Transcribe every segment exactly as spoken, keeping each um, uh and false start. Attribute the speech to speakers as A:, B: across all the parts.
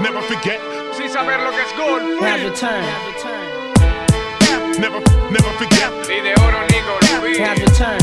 A: never forget.
B: Sin saber lo que es gold.
C: Have your turn.
A: Never, never forget.
B: Y de oro Nico Luis.
C: Have your turn.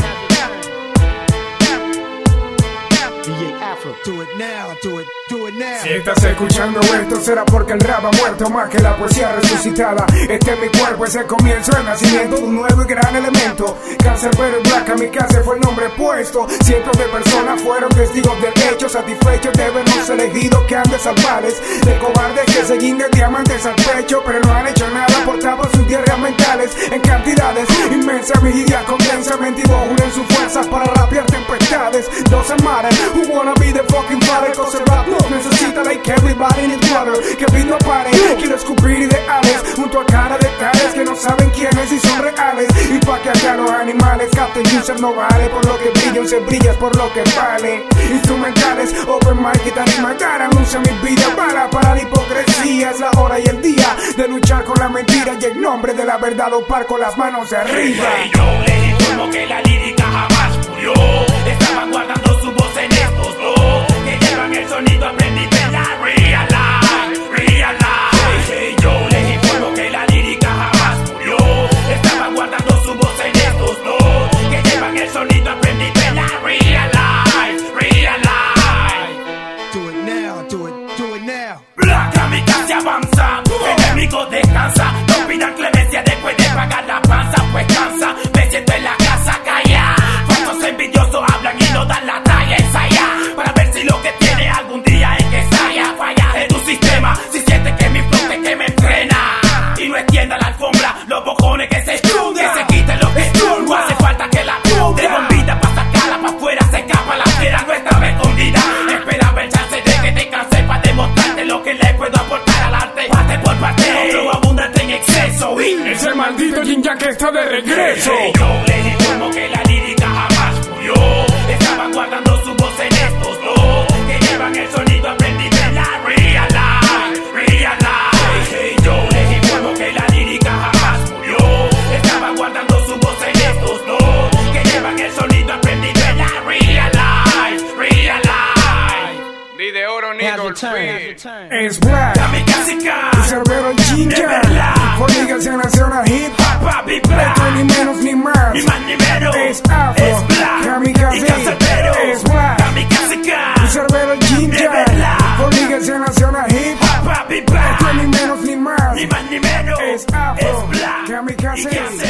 D: D J Afro, do it now, do it, do it now.
E: Si estás escuchando esto será porque el rap ha muerto más que la poesía resucitada. Este es mi cuerpo, es el comienzo, el nacimiento de un nuevo y gran elemento. Cancerbero y Black Kamikaze fue el nombre puesto. Cientos de personas fueron testigos del hecho, satisfechos de vernos elegidos que han de salvarles de cobardes que se guinden diamantes al pecho, pero no han hecho nada por tapar sus tierras mentales en cantidades inmensas. Vigilia condensa, mentiros unen sus fuerzas para rapear tempestades. Doesn't matter who wanna be the fucking father, cause el rap nos necesita like everybody needs water. Que vino a pare, quiero escupir ideales junto a cara de tales que no saben quiénes y son reales. Y pa' que acá los animales capten user no vale por lo que brillan, se brillas por lo que vale. Instrumentales, open mic y tarima cara, anuncia mi vida para para la hipocresía. Es la hora y el día de luchar con la mentira y en nombre de la verdad opar con las manos arriba.
F: Hey, yo les informo que la lírica jamás murió. Estaban guardando su voz en estos dos que llevan el sonido aprendido en la real life, real life. Hey, hey, yo les informo que la lírica jamás murió. Estaban guardando su voz en estos dos que llevan el sonido aprendido en la real life, real life.
D: Do it now, do it, do it now.
F: Black Kamikaze avanza, enemigo descansa. No pidan clemencia después de pagar la panza, pues cansa. Me siento en la casa calla. Falsos envidiosos hablan y no dan la talla. Ensaya para ver si lo que tiene algún día es que estalla. Falla en tu sistema si sientes que mi flow te que me frena. Y no extienda la alfombra, los bojones que se estudian, que se quiten los que no hace falta que la de bombita pa' sacarla pa' afuera. Se escapa la fiera, no estaba escondida. Esperaba el chance de que te canse pa' demostrarte lo que le puedo aportar al arte. Parte por parte, un flow abundante en exceso. Y
E: ese maldito Jin Yang que está de regreso.
F: Hey, yo les informo que la lírica jamás murió. Estaban guardando su voz en estos dos que llevan el sonido aprendido en la real life, real life. Hey, hey, yo les informo que la lírica jamás murió. Estaban guardando su voz en estos dos que llevan el sonido aprendido en la real life, real life.
B: Y de oro
C: Have
B: Nico
C: your turn. Have your
B: Luis.
C: turn.
E: Es Black
F: Kamikaze
E: Cancerbero y Jin
F: de
E: Yang.
F: verdad.
E: Por ligas en la zona hip hop.
F: Papi
E: Esto
F: Black,
E: ni menos ni más.
F: ni más ni menos.
E: Es Afro,
F: es Black
E: Kamikaze,
F: y Cancerbero.
E: es Black
F: Kamikaze
E: Cancerbero y Jin
F: de
E: Yang.
F: verdad.
E: Por ligas en la zona hip hop.
F: Papi Black,
E: Esto ni menos ni más.
F: ni más ni menos.
E: Es Afro,
F: es Black
E: Kamikaze.
F: y Cancerbero.